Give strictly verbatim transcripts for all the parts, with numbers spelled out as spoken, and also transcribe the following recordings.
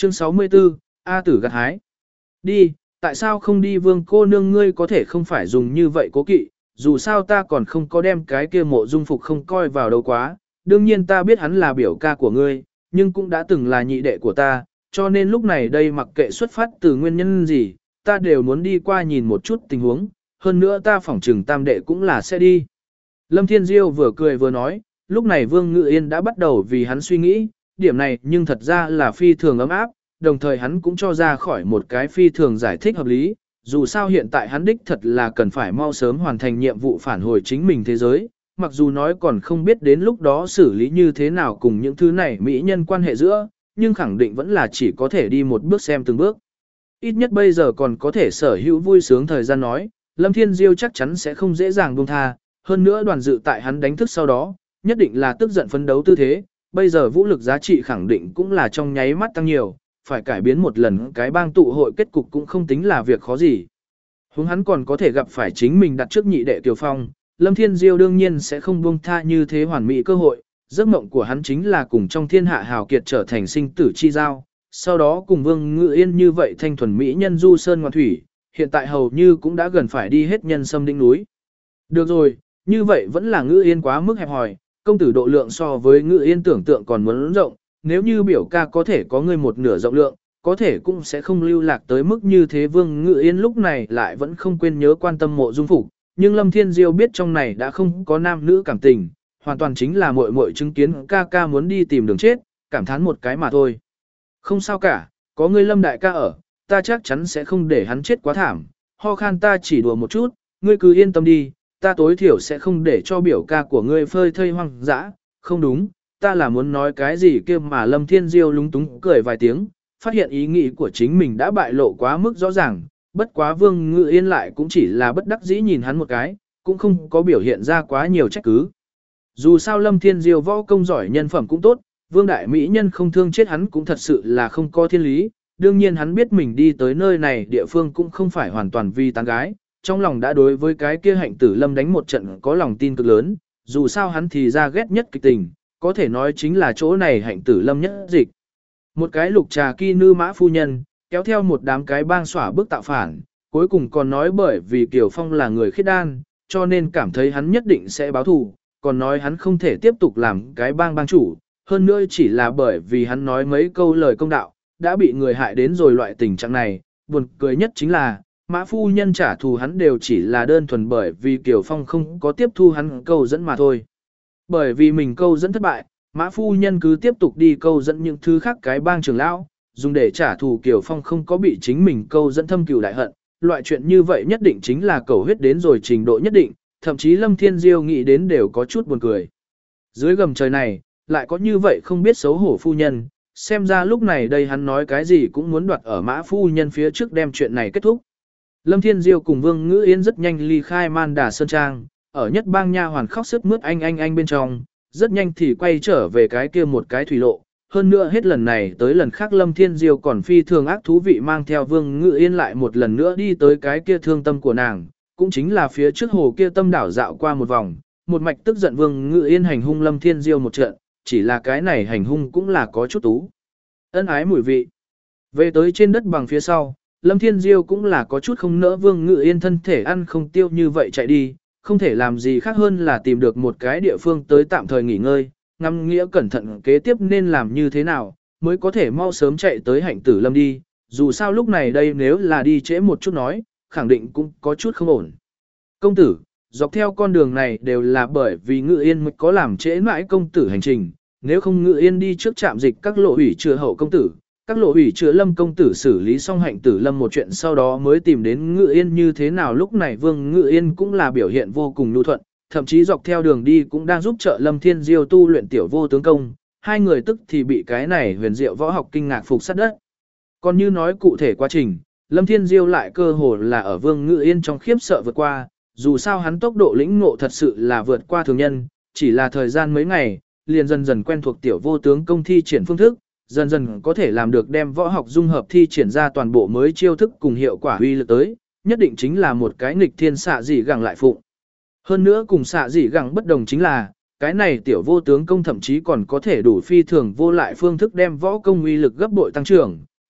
Chương sáu mươi tư, A tử gặt hái. Đi, tại sao không đi Vương cô nương, ngươi có thể không phải dùng như vậy cố kỵ, dù sao ta còn không có đem cái kia Mộ Dung Phục không coi vào đâu quá, đương nhiên ta biết hắn là biểu ca của ngươi, nhưng cũng đã từng là nhị đệ của ta, cho nên lúc này đây mặc kệ xuất phát từ nguyên nhân gì, ta đều muốn đi qua nhìn một chút tình huống, hơn nữa ta phỏng trừng tam đệ cũng là sẽ đi. Lâm Thiên Diêu vừa cười vừa nói, lúc này Vương Ngự Yên đã bắt đầu vì hắn suy nghĩ, điểm này nhưng thật ra là phi thường ấm áp, đồng thời hắn cũng cho ra khỏi một cái phi thường giải thích hợp lý, dù sao hiện tại hắn đích thật là cần phải mau sớm hoàn thành nhiệm vụ phản hồi chính mình thế giới, mặc dù nói còn không biết đến lúc đó xử lý như thế nào cùng những thứ này mỹ nhân quan hệ giữa, nhưng khẳng định vẫn là chỉ có thể đi một bước xem từng bước. Ít nhất bây giờ còn có thể sở hữu vui sướng thời gian nói, Lâm Thiên Diêu chắc chắn sẽ không dễ dàng buông tha, hơn nữa đoàn dự tại hắn đánh thức sau đó, nhất định là tức giận phấn đấu tư thế, bây giờ vũ lực giá trị khẳng định cũng là trong nháy mắt tăng nhiều, phải cải biến một lần cái bang tụ hội kết cục cũng không tính là việc khó gì. Huống hắn còn có thể gặp phải chính mình đặt trước nhị đệ Kiều Phong, Lâm Thiên Diêu đương nhiên sẽ không buông tha như thế hoàn mỹ cơ hội, giấc mộng của hắn chính là cùng trong thiên hạ hào kiệt trở thành sinh tử chi giao, sau đó cùng Vương Ngự Yên như vậy thanh thuần mỹ nhân du sơn ngoạn thủy, hiện tại hầu như cũng đã gần phải đi hết nhân sâm đỉnh núi. Được rồi, như vậy vẫn là Ngự Yên quá mức hẹp hòi, công tử độ lượng so với Ngự Yên tưởng tượng còn muốn rộng, nếu như biểu ca có thể có người một nửa rộng lượng, có thể cũng sẽ không lưu lạc tới mức như thế. Vương Ngự Yên lúc này lại vẫn không quên nhớ quan tâm Mộ Dung Phục, nhưng Lâm Thiên Diêu biết trong này đã không có nam nữ cảm tình, hoàn toàn chính là muội muội chứng kiến ca ca muốn đi tìm đường chết, cảm thán một cái mà thôi. Không sao cả, có ngươi Lâm đại ca ở, ta chắc chắn sẽ không để hắn chết quá thảm, ho khan ta chỉ đùa một chút, ngươi cứ yên tâm đi, ta tối thiểu sẽ không để cho biểu ca của ngươi phơi thây hoang dã, không đúng, ta là muốn nói cái gì kia mà. Lâm Thiên Diêu lúng túng cười vài tiếng, phát hiện ý nghĩ của chính mình đã bại lộ quá mức rõ ràng, bất quá Vương Ngự Yên lại cũng chỉ là bất đắc dĩ nhìn hắn một cái, cũng không có biểu hiện ra quá nhiều trách cứ. Dù sao Lâm Thiên Diêu võ công giỏi nhân phẩm cũng tốt, Vương đại mỹ nhân không thương chết hắn cũng thật sự là không có thiên lý, đương nhiên hắn biết mình đi tới nơi này địa phương cũng không phải hoàn toàn vì tán gái, trong lòng đã đối với cái kia Hạnh Tử Lâm đánh một trận có lòng tin cực lớn, dù sao hắn thì ra ghét nhất kịch tình, có thể nói chính là chỗ này Hạnh Tử Lâm nhất dịch. Một cái lục trà kỳ nư mã phu nhân, kéo theo một đám cái bang xỏa bước tạo phản, cuối cùng còn nói bởi vì Kiều Phong là người khiết đan, cho nên cảm thấy hắn nhất định sẽ báo thù, còn nói hắn không thể tiếp tục làm cái bang bang chủ, hơn nữa chỉ là bởi vì hắn nói mấy câu lời công đạo, đã bị người hại đến rồi loại tình trạng này. Buồn cười nhất chính là, mã phu nhân trả thù hắn đều chỉ là đơn thuần bởi vì Kiều Phong không có tiếp thu hắn câu dẫn mà thôi. Bởi vì mình câu dẫn thất bại, mã phu nhân cứ tiếp tục đi câu dẫn những thứ khác cái bang trưởng lão, dùng để trả thù Kiều Phong không có bị chính mình câu dẫn thâm cừu đại hận. Loại chuyện như vậy nhất định chính là cầu huyết đến rồi trình độ nhất định, thậm chí Lâm Thiên Diêu nghĩ đến đều có chút buồn cười. Dưới gầm trời này, lại có như vậy không biết xấu hổ phu nhân, xem ra lúc này đây hắn nói cái gì cũng muốn đoạt ở mã phu nhân phía trước đem chuyện này kết thúc. Lâm Thiên Diêu cùng Vương Ngữ Yên rất nhanh ly khai Man Đà Sơn Trang, ở nhất bang nha hoàn khóc sướt mướt anh anh anh bên trong, rất nhanh thì quay trở về cái kia một cái thủy lộ. Hơn nữa hết lần này tới lần khác Lâm Thiên Diêu còn phi thường ác thú vị mang theo Vương Ngữ Yên lại một lần nữa đi tới cái kia thương tâm của nàng, cũng chính là phía trước hồ kia tâm đảo dạo qua một vòng, một mạch tức giận Vương Ngữ Yên hành hung Lâm Thiên Diêu một trận, chỉ là cái này hành hung cũng là có chút tú. Ân ái mùi vị. Về tới trên đất bằng phía sau, Lâm Thiên Diêu cũng là có chút không nỡ Vương Ngữ Yên thân thể ăn không tiêu như vậy chạy đi, không thể làm gì khác hơn là tìm được một cái địa phương tới tạm thời nghỉ ngơi, ngắm nghĩa cẩn thận kế tiếp nên làm như thế nào, mới có thể mau sớm chạy tới Hạnh Tử Lâm đi, dù sao lúc này đây nếu là đi trễ một chút nói, khẳng định cũng có chút không ổn. Công tử, dọc theo con đường này đều là bởi vì Ngự Yên mới có làm trễ mãi công tử hành trình, nếu không Ngự Yên đi trước trạm dịch các lộ ủy chữa hậu công tử, các lộ ủy chữa Lâm công tử xử lý xong Hạnh Tử Lâm một chuyện sau đó mới tìm đến Ngự Yên như thế nào. Lúc này Vương Ngự Yên cũng là biểu hiện vô cùng nhu thuận, thậm chí dọc theo đường đi cũng đang giúp trợ Lâm Thiên Diêu tu luyện tiểu vô tướng công, hai người tức thì bị cái này huyền diệu võ học kinh ngạc phục sát đất. Còn như nói cụ thể quá trình, Lâm Thiên Diêu lại cơ hồ là ở Vương Ngự Yên trong khiếp sợ vượt qua, dù sao hắn tốc độ lĩnh ngộ thật sự là vượt qua thường nhân, chỉ là thời gian mấy ngày, liền dần dần quen thuộc tiểu vô tướng công thi triển phương thức, dần dần có thể làm được đem võ học dung hợp thi triển ra toàn bộ mới chiêu thức cùng hiệu quả uy lực tới, nhất định chính là một cái nghịch thiên xạ dị gẳng lại phụng. Hơn nữa cùng xạ dị gẳng bất đồng chính là, cái này tiểu vô tướng công thậm chí còn có thể đủ phi thường vô lại phương thức đem võ công uy lực gấp bội tăng trưởng,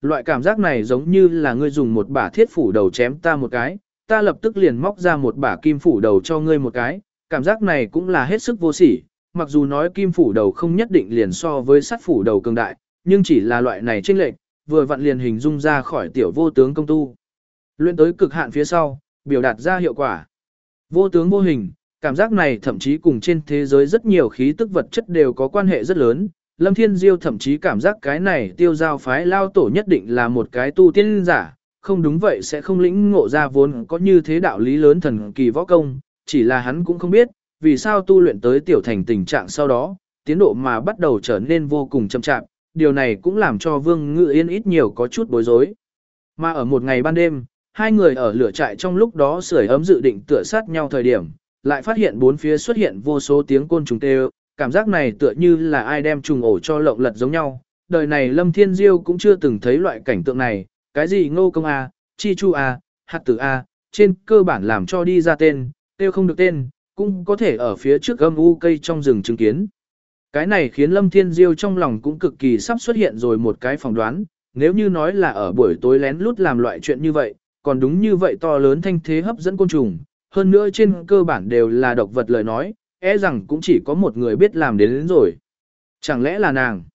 Loại cảm giác này giống như là ngươi dùng một bả thiết phủ đầu chém ta một cái, ta lập tức liền móc ra một bả kim phủ đầu cho ngươi một cái, cảm giác này cũng là hết sức vô sỉ, mặc dù nói kim phủ đầu không nhất định liền so với sắt phủ đầu cường đại, nhưng chỉ là loại này chênh lệch, vừa vặn liền hình dung ra khỏi tiểu vô tướng công tu. Luyện tới cực hạn phía sau, biểu đạt ra hiệu quả. Vô tướng vô hình, cảm giác này thậm chí cùng trên thế giới rất nhiều khí tức vật chất đều có quan hệ rất lớn. Lâm Thiên Diêu thậm chí cảm giác cái này tiêu giao phái lao tổ nhất định là một cái tu tiên giả, không đúng vậy sẽ không lĩnh ngộ ra vốn có như thế đạo lý lớn thần kỳ võ công, chỉ là hắn cũng không biết, vì sao tu luyện tới tiểu thành tình trạng sau đó, tiến độ mà bắt đầu trở nên vô cùng chậm chạp, điều này cũng làm cho Vương Ngự Yên ít nhiều có chút bối rối. Mà ở một ngày ban đêm, hai người ở lửa trại trong lúc đó sưởi ấm dự định tựa sát nhau thời điểm, lại phát hiện bốn phía xuất hiện vô số tiếng côn trùng kêu, cảm giác này tựa như là ai đem trùng ổ cho lộng lật giống nhau. Đời này Lâm Thiên Diêu cũng chưa từng thấy loại cảnh tượng này, cái gì ngô công a, chi chu a, hạt tử a, trên cơ bản làm cho đi ra tên, tiêu không được tên, cũng có thể ở phía trước âm u cây trong rừng chứng kiến. Cái này khiến Lâm Thiên Diêu trong lòng cũng cực kỳ sắp xuất hiện rồi một cái phỏng đoán, nếu như nói là ở buổi tối lén lút làm loại chuyện như vậy, còn đúng như vậy to lớn thanh thế hấp dẫn côn trùng, hơn nữa trên cơ bản đều là độc vật lời nói, e rằng cũng chỉ có một người biết làm đến, đến rồi. Chẳng lẽ là nàng?